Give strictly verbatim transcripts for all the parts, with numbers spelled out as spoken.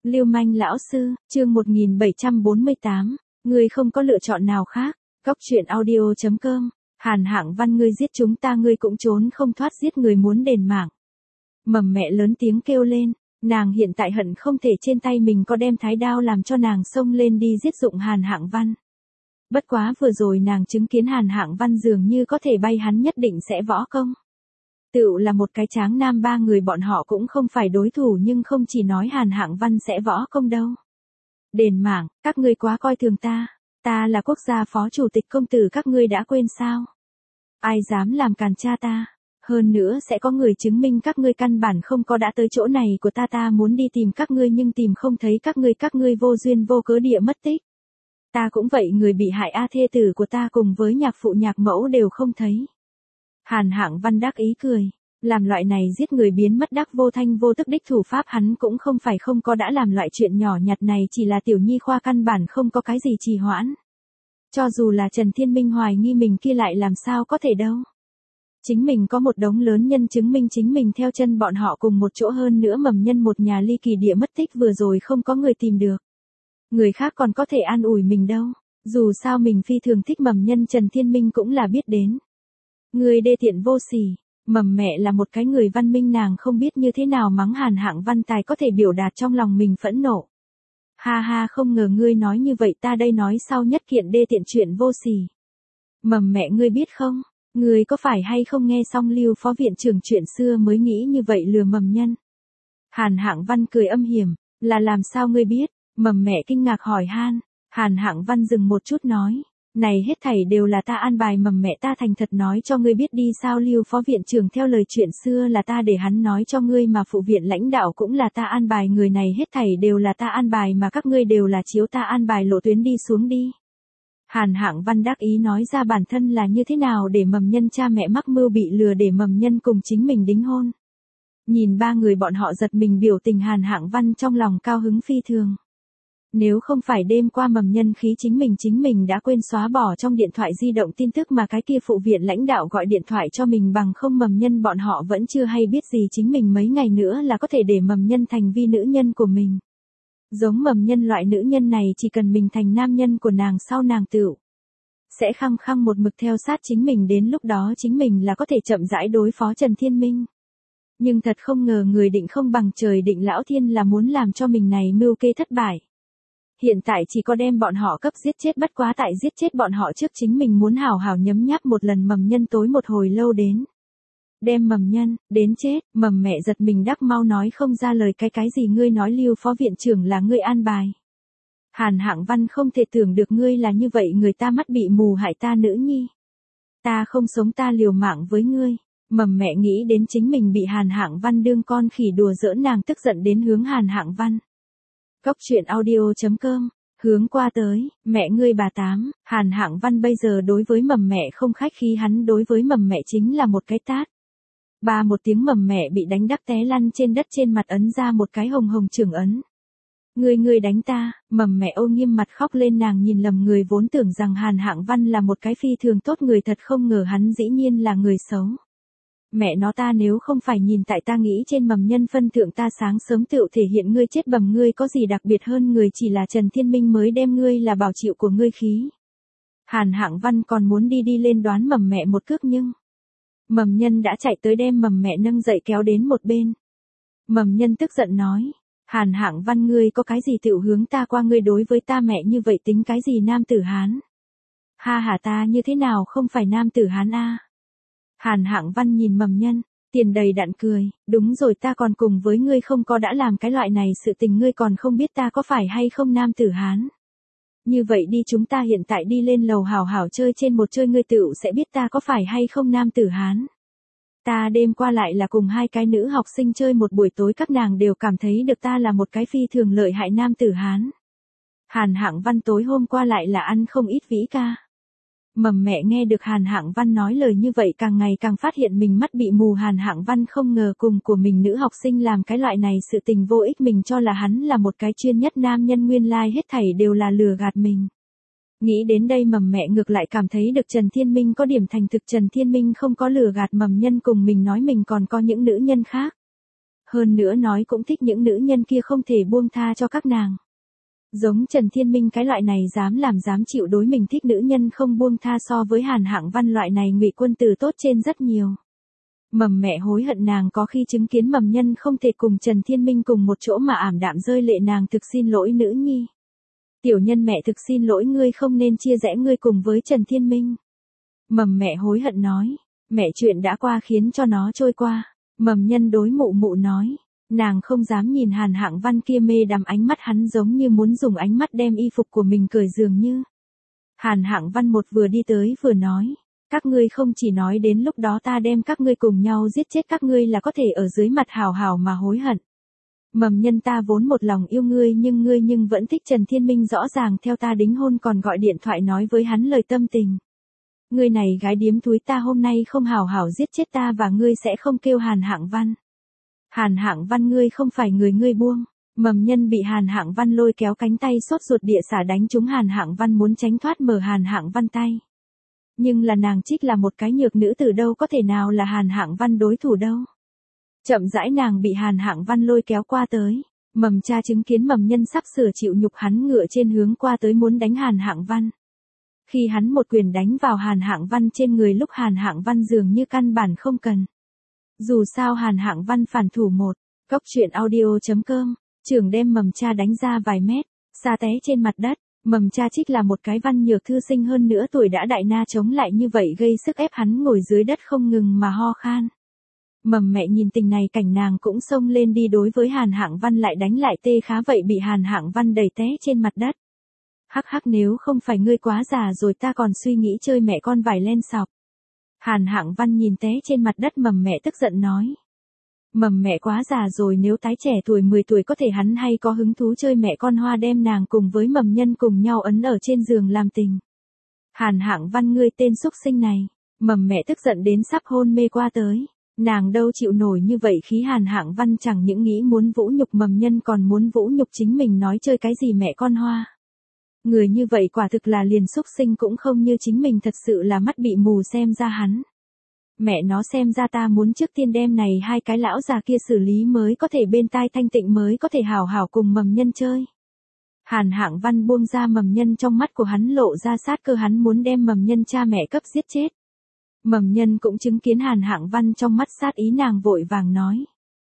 Lưu manh lão sư, chương một nghìn bảy trăm bốn mươi tám, ngươi không có lựa chọn nào khác. Cóc truyện audio chấm com, Hàn Hạng Văn ngươi giết chúng ta ngươi cũng trốn không thoát, giết người muốn đền mạng. Mầm mẹ lớn tiếng kêu lên, nàng hiện tại hận không thể trên tay mình có đem thái đao làm cho nàng xông lên đi giết dụng Hàn Hạng Văn. Bất quá vừa rồi nàng chứng kiến Hàn Hạng Văn dường như có thể bay, hắn nhất định sẽ võ công. Tựu là một cái tráng nam, ba người bọn họ cũng không phải đối thủ, nhưng không chỉ nói Hàn Hạng Văn sẽ võ công đâu. Đền mạng, các ngươi quá coi thường ta, ta là quốc gia phó chủ tịch công tử, các ngươi đã quên sao? Ai dám làm càn cha ta? Hơn nữa sẽ có người chứng minh các ngươi căn bản không có đã tới chỗ này của ta, ta muốn đi tìm các ngươi nhưng tìm không thấy các ngươi, các ngươi vô duyên vô cớ địa mất tích. Ta cũng vậy, người bị hại a, thê tử của ta cùng với nhạc phụ nhạc mẫu đều không thấy. Hàn Hạng Văn đắc ý cười, làm loại này giết người biến mất đắc vô thanh vô tức đích thủ pháp hắn cũng không phải không có đã làm loại chuyện nhỏ nhặt này, chỉ là tiểu nhi khoa căn bản không có cái gì trì hoãn. Cho dù là Trần Thiên Minh hoài nghi mình kia lại làm sao có thể đâu. Chính mình có một đống lớn nhân chứng minh chính mình theo chân bọn họ cùng một chỗ, hơn nữa mầm nhân một nhà ly kỳ địa mất tích vừa rồi không có người tìm được. Người khác còn có thể an ủi mình đâu, dù sao mình phi thường thích mầm nhân, Trần Thiên Minh cũng là biết đến. Người đê tiện vô sỉ, mầm mẹ là một cái người văn minh, nàng không biết như thế nào mắng Hàn Hạng Văn tài có thể biểu đạt trong lòng mình phẫn nộ. Ha ha, không ngờ ngươi nói như vậy, ta đây nói sau nhất kiện đê tiện chuyện vô sỉ. Mầm mẹ ngươi biết không, ngươi có phải hay không nghe xong Lưu phó viện trưởng chuyện xưa mới nghĩ như vậy lừa mầm nhân? Hàn Hạng Văn cười âm hiểm, là làm sao ngươi biết? Mầm mẹ kinh ngạc hỏi han. Hàn Hạng Văn dừng một chút nói, này hết thảy đều là ta an bài. Mầm mẹ ta thành thật nói cho ngươi biết đi sao? Lưu phó viện trưởng theo lời chuyện xưa là ta để hắn nói cho ngươi, mà phụ viện lãnh đạo cũng là ta an bài, người này hết thảy đều là ta an bài, mà các ngươi đều là chiếu ta an bài lộ tuyến đi xuống đi. Hàn Hạng Văn đắc ý nói ra bản thân là như thế nào để mầm nhân cha mẹ mắc mưu bị lừa, để mầm nhân cùng chính mình đính hôn. Nhìn ba người bọn họ giật mình biểu tình, Hàn Hạng Văn trong lòng cao hứng phi thường. Nếu không phải đêm qua mầm nhân khí chính mình chính mình đã quên xóa bỏ trong điện thoại di động tin tức mà cái kia phụ viện lãnh đạo gọi điện thoại cho mình, bằng không mầm nhân bọn họ vẫn chưa hay biết gì chính mình mấy ngày nữa là có thể để mầm nhân thành vi nữ nhân của mình. Giống mầm nhân loại nữ nhân này, chỉ cần mình thành nam nhân của nàng, sau nàng tựu sẽ khăng khăng một mực theo sát chính mình, đến lúc đó chính mình là có thể chậm rãi đối phó Trần Thiên Minh. Nhưng thật không ngờ người định không bằng trời định, lão thiên là muốn làm cho mình này mưu kê thất bại. Hiện tại chỉ có đem bọn họ cấp giết chết, bất quá tại giết chết bọn họ trước chính mình muốn hào hào nhấm nháp một lần mầm nhân tối một hồi lâu đến. Đem mầm nhân, đến chết, mầm mẹ giật mình đắc mau nói không ra lời, cái cái gì ngươi nói Lưu phó viện trưởng là ngươi an bài? Hàn Hạng Văn không thể tưởng được ngươi là như vậy, người ta mắt bị mù hại ta nữ nhi. Ta không sống ta liều mạng với ngươi. Mầm mẹ nghĩ đến chính mình bị Hàn Hạng Văn đương con khỉ đùa giỡn, nàng tức giận đến hướng Hàn Hạng Văn. Cóc truyện audio chấm com, hướng qua tới, mẹ ngươi bà tám. Hàn Hạng Văn bây giờ đối với mầm mẹ không khách khí, hắn đối với mầm mẹ chính là một cái tát. Ba một tiếng mầm mẹ bị đánh đắc té lăn trên đất, trên mặt ấn ra một cái hồng hồng trưởng ấn. Ngươi ngươi đánh ta, mầm mẹ ô nghiêm mặt khóc lên, nàng nhìn lầm người, vốn tưởng rằng Hàn Hạng Văn là một cái phi thường tốt người, thật không ngờ hắn dĩ nhiên là người xấu. Mẹ nó, ta nếu không phải nhìn tại ta nghĩ trên mầm nhân phân thượng, ta sáng sớm tựu thể hiện ngươi chết bầm, ngươi có gì đặc biệt hơn người, chỉ là Trần Thiên Minh mới đem ngươi là bảo chịu của ngươi khí. Hàn Hạng Văn còn muốn đi đi lên đoán mầm mẹ một cước, nhưng mầm nhân đã chạy tới đem mầm mẹ nâng dậy kéo đến một bên. Mầm nhân tức giận nói, Hàn Hạng Văn ngươi có cái gì tựu hướng ta qua, ngươi đối với ta mẹ như vậy tính cái gì nam tử Hán? Ha hả, ta như thế nào không phải nam tử Hán a? Hàn Hạng Văn nhìn mầm nhân, tiền đầy đặn cười, đúng rồi, ta còn cùng với ngươi không có đã làm cái loại này sự tình, ngươi còn không biết ta có phải hay không nam tử Hán. Như vậy đi, chúng ta hiện tại đi lên lầu hảo hảo chơi trên một chơi, ngươi tựu sẽ biết ta có phải hay không nam tử Hán. Ta đêm qua lại là cùng hai cái nữ học sinh chơi một buổi tối, các nàng đều cảm thấy được ta là một cái phi thường lợi hại nam tử Hán. Hàn Hạng Văn tối hôm qua lại là ăn không ít vĩ ca. Mầm mẹ nghe được Hàn Hạng Văn nói lời như vậy, càng ngày càng phát hiện mình mắt bị mù. Hàn Hạng Văn không ngờ cùng của mình nữ học sinh làm cái loại này sự tình vô ích, mình cho là hắn là một cái chuyên nhất nam nhân, nguyên lai hết thảy đều là lừa gạt mình. Nghĩ đến đây mầm mẹ ngược lại cảm thấy được Trần Thiên Minh có điểm thành thực, Trần Thiên Minh không có lừa gạt mầm nhân cùng mình nói mình còn có những nữ nhân khác. Hơn nữa nói cũng thích những nữ nhân kia không thể buông tha cho các nàng. Giống Trần Thiên Minh cái loại này dám làm dám chịu đối mình thích nữ nhân không buông tha so với Hàn Hạng Văn loại này ngụy quân tử tốt trên rất nhiều. Mầm mẹ hối hận nàng có khi chứng kiến mầm nhân không thể cùng Trần Thiên Minh cùng một chỗ mà ảm đạm rơi lệ nàng thực xin lỗi nữ nhi. Tiểu nhân mẹ thực xin lỗi ngươi không nên chia rẽ ngươi cùng với Trần Thiên Minh. Mầm mẹ hối hận nói, mẹ chuyện đã qua khiến cho nó trôi qua. Mầm nhân đối mụ mụ nói, nàng không dám nhìn Hàn Hạng Văn kia mê đắm ánh mắt hắn giống như muốn dùng ánh mắt đem y phục của mình cởi dường như. Hàn Hạng Văn một vừa đi tới vừa nói, các ngươi không chỉ nói đến lúc đó ta đem các ngươi cùng nhau giết chết các ngươi là có thể ở dưới mặt hào hào mà hối hận. Mầm nhân ta vốn một lòng yêu ngươi nhưng ngươi nhưng vẫn thích Trần Thiên Minh rõ ràng theo ta đính hôn còn gọi điện thoại nói với hắn lời tâm tình. Ngươi này gái điếm thúi ta hôm nay không hào hào giết chết ta và ngươi sẽ không kêu Hàn Hạng Văn. Hàn Hạng Văn ngươi không phải người ngươi buông. Mầm nhân bị Hàn Hạng Văn lôi kéo cánh tay sốt ruột địa xả đánh trúng Hàn Hạng Văn muốn tránh thoát mở Hàn Hạng Văn tay. Nhưng là nàng trích là một cái nhược nữ từ đâu có thể nào là Hàn Hạng Văn đối thủ đâu. Chậm rãi nàng bị Hàn Hạng Văn lôi kéo qua tới. Mầm cha chứng kiến mầm nhân sắp sửa chịu nhục hắn ngựa trên hướng qua tới muốn đánh Hàn Hạng Văn. Khi hắn một quyền đánh vào Hàn Hạng Văn trên người lúc Hàn Hạng Văn dường như căn bản không cần. Dù sao Hàn Hạng Văn phản thủ một, cốc truyện audio chấm com, trưởng đem mầm cha đánh ra vài mét, xa té trên mặt đất. Mầm cha trích là một cái văn nhược thư sinh hơn nữa tuổi đã đại na chống lại như vậy gây sức ép hắn ngồi dưới đất không ngừng mà ho khan. Mầm mẹ nhìn tình này cảnh nàng cũng xông lên đi đối với Hàn Hạng Văn lại đánh lại tê khá vậy bị Hàn Hạng Văn đẩy té trên mặt đất. Hắc hắc nếu không phải ngươi quá già rồi ta còn suy nghĩ chơi mẹ con vải len sọc. Hàn Hạng Văn nhìn té trên mặt đất mầm mẹ tức giận nói. Mầm mẹ quá già rồi nếu tái trẻ tuổi mười tuổi có thể hắn hay có hứng thú chơi mẹ con hoa đem nàng cùng với mầm nhân cùng nhau ấn ở trên giường làm tình. Hàn Hạng Văn ngươi tên xúc sinh này, mầm mẹ tức giận đến sắp hôn mê qua tới. Nàng đâu chịu nổi như vậy khí Hàn Hạng Văn chẳng những nghĩ muốn vũ nhục mầm nhân còn muốn vũ nhục chính mình nói chơi cái gì mẹ con hoa. Người như vậy quả thực là liền xúc sinh cũng không như chính mình thật sự là mắt bị mù xem ra hắn. Mẹ nó xem ra ta muốn trước tiên đem này hai cái lão già kia xử lý mới có thể bên tai thanh tịnh mới có thể hào hào cùng mầm nhân chơi. Hàn Hạng Văn buông ra mầm nhân trong mắt của hắn lộ ra sát cơ hắn muốn đem mầm nhân cha mẹ cấp giết chết. Mầm nhân cũng chứng kiến Hàn Hạng Văn trong mắt sát ý nàng vội vàng nói.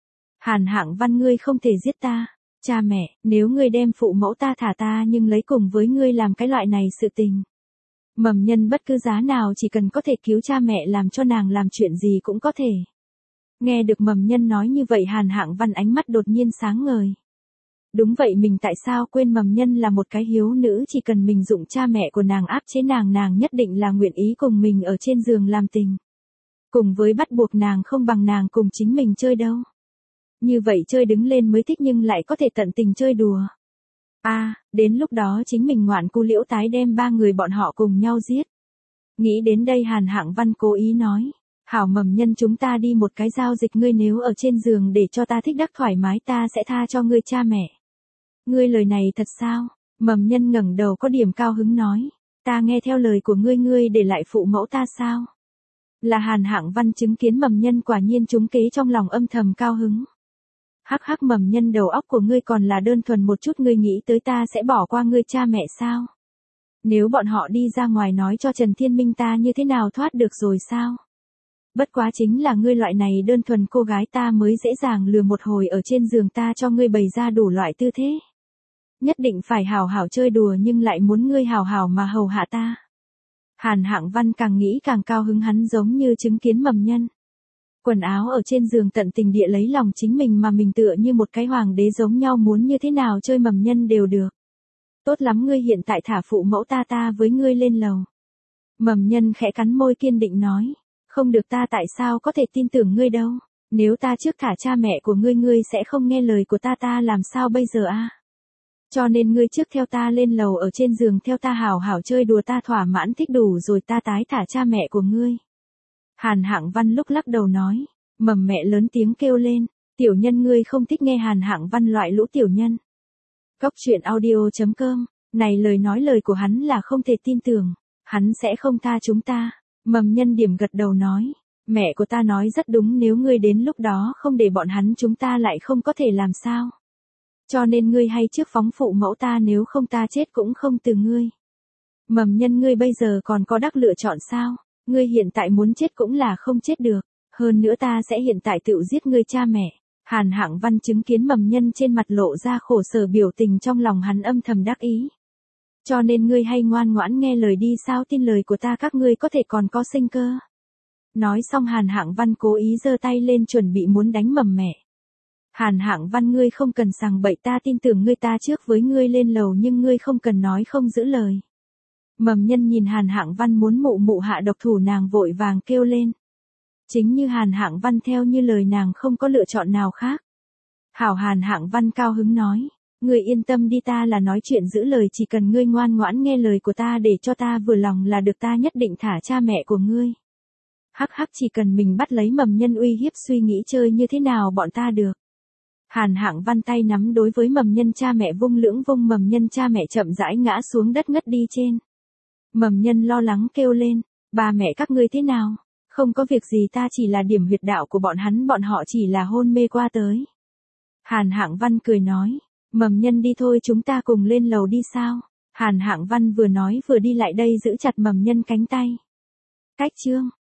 Hàn Hạng Văn ngươi không thể giết ta, cha mẹ, nếu ngươi đem phụ mẫu ta thả ta nhưng lấy cùng với ngươi làm cái loại này sự tình. Mầm nhân bất cứ giá nào chỉ cần có thể cứu cha mẹ làm cho nàng làm chuyện gì cũng có thể. Nghe được mầm nhân nói như vậy Hàn Hạng Văn ánh mắt đột nhiên sáng ngời. Đúng vậy mình tại sao quên mầm nhân là một cái hiếu nữ chỉ cần mình dụng cha mẹ của nàng áp chế nàng nàng nhất định là nguyện ý cùng mình ở trên giường làm tình. Cùng với bắt buộc nàng không bằng nàng cùng chính mình chơi đâu. Như vậy chơi đứng lên mới thích nhưng lại có thể tận tình chơi đùa. A, à, đến lúc đó chính mình ngoạn cu liễu tái đem ba người bọn họ cùng nhau giết. Nghĩ đến đây Hàn Hạng Văn cố ý nói. Hảo mầm nhân chúng ta đi một cái giao dịch ngươi nếu ở trên giường để cho ta thích đắc thoải mái ta sẽ tha cho ngươi cha mẹ. Ngươi lời này thật sao? Mầm nhân ngẩng đầu có điểm cao hứng nói. Ta nghe theo lời của ngươi ngươi để lại phụ mẫu ta sao? Là Hàn Hạng Văn chứng kiến mầm nhân quả nhiên trúng kế trong lòng âm thầm cao hứng. Hắc hắc mầm nhân đầu óc của ngươi còn là đơn thuần một chút ngươi nghĩ tới ta sẽ bỏ qua ngươi cha mẹ sao? Nếu bọn họ đi ra ngoài nói cho Trần Thiên Minh ta như thế nào thoát được rồi sao? Bất quá chính là ngươi loại này đơn thuần cô gái ta mới dễ dàng lừa một hồi ở trên giường ta cho ngươi bày ra đủ loại tư thế. Nhất định phải hào hào chơi đùa nhưng lại muốn ngươi hào hào mà hầu hạ ta. Hàn Hạng Văn càng nghĩ càng cao hứng hắn giống như chứng kiến mầm nhân. Quần áo ở trên giường tận tình địa lấy lòng chính mình mà mình tựa như một cái hoàng đế giống nhau muốn như thế nào chơi mầm nhân đều được. Tốt lắm ngươi hiện tại thả phụ mẫu ta ta với ngươi lên lầu. Mầm nhân khẽ cắn môi kiên định nói. Không được ta tại sao có thể tin tưởng ngươi đâu. Nếu ta trước thả cha mẹ của ngươi ngươi sẽ không nghe lời của ta ta làm sao bây giờ a? Cho nên ngươi trước theo ta lên lầu ở trên giường theo ta hào hào chơi đùa ta thỏa mãn thích đủ rồi ta tái thả cha mẹ của ngươi. Hàn Hạng Văn lúc lắc đầu nói. Mầm mẹ lớn tiếng kêu lên. Tiểu nhân ngươi không thích nghe Hàn Hạng Văn loại lũ tiểu nhân. Cốc truyện audio chấm com. Này lời nói lời của hắn là không thể tin tưởng. Hắn sẽ không tha chúng ta. Mầm nhân điểm gật đầu nói. Mẹ của ta nói rất đúng, nếu ngươi đến lúc đó không để bọn hắn chúng ta lại không có thể làm sao. Cho nên ngươi hay trước phóng phụ mẫu ta, nếu không ta chết cũng không từ ngươi. Mầm Nhân, ngươi bây giờ còn có đắc lựa chọn sao? Ngươi hiện tại muốn chết cũng là không chết được. Hơn nữa ta sẽ hiện tại tự giết ngươi cha mẹ. Hàn Hạng Văn chứng kiến Mầm Nhân trên mặt lộ ra khổ sở biểu tình, trong lòng hắn âm thầm đắc ý. Cho nên ngươi hay ngoan ngoãn nghe lời đi, sao tin lời của ta các ngươi có thể còn có sinh cơ. Nói xong Hàn Hạng Văn cố ý giơ tay lên chuẩn bị muốn đánh Mầm mẹ. Hàn Hạng Văn, ngươi không cần sằng bậy, ta tin tưởng ngươi, ta trước với ngươi lên lầu nhưng ngươi không cần nói không giữ lời. Mầm Nhân nhìn Hàn Hạng Văn muốn mụ mụ hạ độc thủ, nàng vội vàng kêu lên. Chính như Hàn Hạng Văn theo như lời nàng, không có lựa chọn nào khác. Hảo, Hàn Hạng Văn cao hứng nói. Ngươi yên tâm đi, ta là nói chuyện giữ lời, chỉ cần ngươi ngoan ngoãn nghe lời của ta để cho ta vừa lòng là được, ta nhất định thả cha mẹ của ngươi. Hắc hắc, chỉ cần mình bắt lấy Mầm Nhân uy hiếp, suy nghĩ chơi như thế nào bọn ta được. Hàn Hạng Văn tay nắm đối với Mầm Nhân cha mẹ vung lưỡng vung, Mầm Nhân cha mẹ chậm rãi ngã xuống đất ngất đi trên. Mầm Nhân lo lắng kêu lên, ba mẹ các ngươi thế nào? Không có việc gì, ta chỉ là điểm huyệt đạo của bọn hắn, bọn họ chỉ là hôn mê qua tới. Hàn Hạng Văn cười nói, Mầm Nhân đi thôi, chúng ta cùng lên lầu đi sao? Hàn Hạng Văn vừa nói vừa đi lại đây giữ chặt Mầm Nhân cánh tay. Cách chương